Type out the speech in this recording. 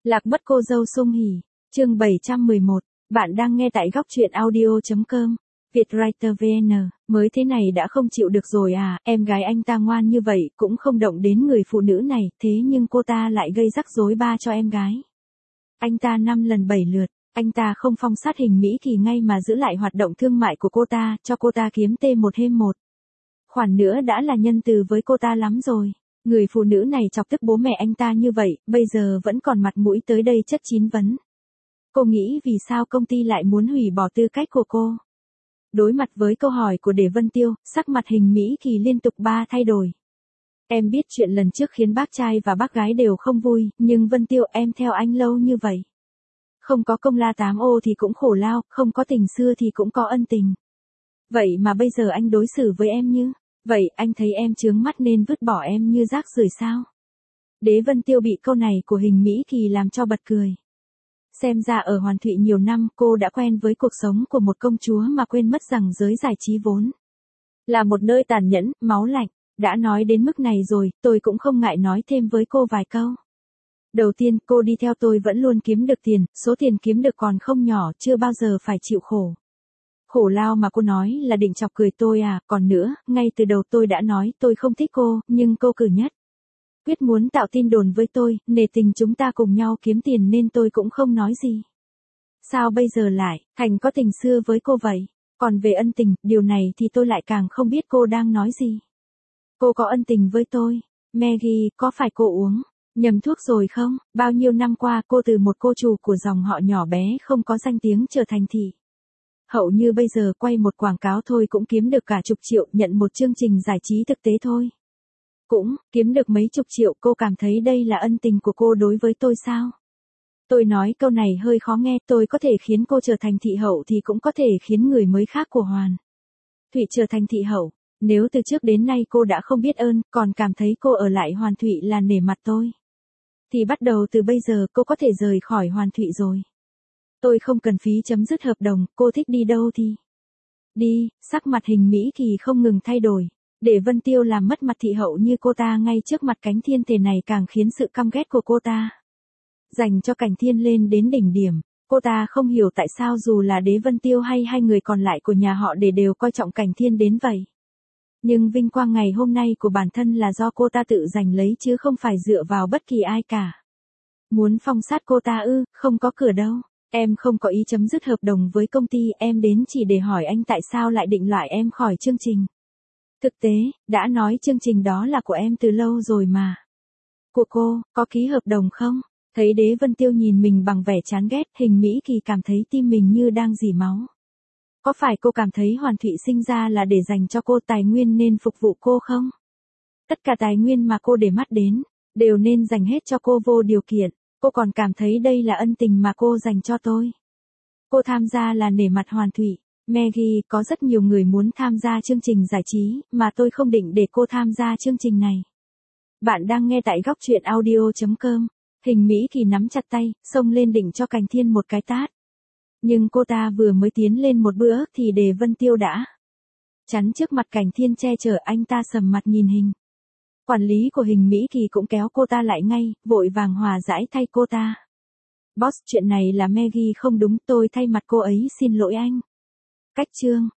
Lạc mất cô dâu sung hỉ. Chương 711. Bạn đang nghe tại góc truyện audio.com. Vietwriter VN. Mới thế này đã không chịu được rồi à? Em gái anh ta ngoan như vậy cũng không động đến người phụ nữ này, thế nhưng cô ta lại gây rắc rối ba cho em gái. Anh ta 5 lần 7 lượt. Anh ta không phong sát Hình Mỹ Kỳ ngay mà giữ lại hoạt động thương mại của cô ta, cho cô ta kiếm T1/1. Khoản nữa đã là nhân từ với cô ta lắm rồi. Người phụ nữ này chọc tức bố mẹ anh ta như vậy, bây giờ vẫn còn mặt mũi tới đây chất chín vấn. Cô nghĩ vì sao công ty lại muốn hủy bỏ tư cách của cô? Đối mặt với câu hỏi của Đề Vân Tiêu, sắc mặt Hình Mỹ Kỳ liên tục thay đổi. Em biết chuyện lần trước khiến bác trai và bác gái đều không vui, nhưng Vân Tiêu em theo anh lâu như vậy. Không có công la 8 ô thì cũng khổ lao, không có tình xưa thì cũng có ân tình. Vậy mà bây giờ anh đối xử với em như, vậy anh thấy em chướng mắt nên vứt bỏ em như rác rưởi sao? Đế Vân Tiêu bị câu này của Hình Mỹ Kỳ làm cho bật cười. Xem ra ở Hoàn Thụy nhiều năm cô đã quen với cuộc sống của một công chúa mà quên mất rằng giới giải trí vốn là một nơi tàn nhẫn, máu lạnh. Đã nói đến mức này rồi, tôi cũng không ngại nói thêm với cô vài câu. Đầu tiên, cô đi theo tôi vẫn luôn kiếm được tiền, số tiền kiếm được còn không nhỏ, chưa bao giờ phải chịu khổ. Khổ lao mà cô nói là định chọc cười tôi à, còn nữa, ngay từ đầu tôi đã nói tôi không thích cô, nhưng cô cử nhất quyết muốn tạo tin đồn với tôi, nể tình chúng ta cùng nhau kiếm tiền nên tôi cũng không nói gì. Sao bây giờ lại thành có tình xưa với cô vậy? Còn về ân tình, điều này thì tôi lại càng không biết cô đang nói gì. Cô có ân tình với tôi. Maggie, có phải cô uống nhầm thuốc rồi không? Bao nhiêu năm qua cô từ một cô chủ của dòng họ nhỏ bé không có danh tiếng trở thành thị hậu như bây giờ, quay một quảng cáo thôi cũng kiếm được cả chục triệu, nhận một chương trình giải trí thực tế thôi cũng kiếm được mấy chục triệu. Cô cảm thấy đây là ân tình của cô đối với tôi sao? Tôi nói câu này hơi khó nghe, tôi có thể khiến cô trở thành thị hậu thì cũng có thể khiến người mới khác của Hoàn Thụy trở thành thị hậu. Nếu từ trước đến nay cô đã không biết ơn, còn cảm thấy cô ở lại Hoàn Thụy là nể mặt tôi, thì bắt đầu từ bây giờ cô có thể rời khỏi Hoàn Thụy rồi. Tôi không cần phí chấm dứt hợp đồng, cô thích đi đâu thì đi. Sắc mặt Hình Mỹ Kỳ không ngừng thay đổi. Để Vân Tiêu làm mất mặt thị hậu như cô ta ngay trước mặt Cảnh Thiên thể này càng khiến sự căm ghét của cô ta dành cho Cảnh Thiên lên đến đỉnh điểm. Cô ta không hiểu tại sao dù là Đế Vân Tiêu hay hai người còn lại của nhà họ Để đều coi trọng Cảnh Thiên đến vậy. Nhưng vinh quang ngày hôm nay của bản thân là do cô ta tự giành lấy chứ không phải dựa vào bất kỳ ai cả. Muốn phong sát cô ta ư? Không có cửa đâu. Em không có ý chấm dứt hợp đồng với công ty, em đến chỉ để hỏi anh tại sao lại định loại em khỏi chương trình. Thực tế, đã nói chương trình đó là của em từ lâu rồi mà. Của cô, có ký hợp đồng không? Thấy Đế Vân Tiêu nhìn mình bằng vẻ chán ghét, Hình Mỹ Kỳ cảm thấy tim mình như đang rỉ máu. Có phải cô cảm thấy Hoàn Thụy sinh ra là để dành cho cô tài nguyên nên phục vụ cô không? Tất cả tài nguyên mà cô để mắt đến, đều nên dành hết cho cô vô điều kiện. Cô còn cảm thấy đây là ân tình mà cô dành cho tôi. Cô tham gia là nể mặt Hoàn Thụy. Maggie, có rất nhiều người muốn tham gia chương trình giải trí, mà tôi không định để cô tham gia chương trình này. Bạn đang nghe tại góc truyện audio.com. Hình Mỹ Kỳ nắm chặt tay, xông lên định cho Cảnh Thiên một cái tát. Nhưng cô ta vừa mới tiến lên một bước thì Đề Vân Tiêu đã chắn trước mặt Cảnh Thiên che chở. Anh ta sầm mặt nhìn Hình quản lý của Hình Mỹ Kỳ cũng kéo cô ta lại ngay, vội vàng hòa giải thay cô ta. Boss, chuyện này là Maggie không đúng, tôi thay mặt cô ấy xin lỗi anh. Cách chương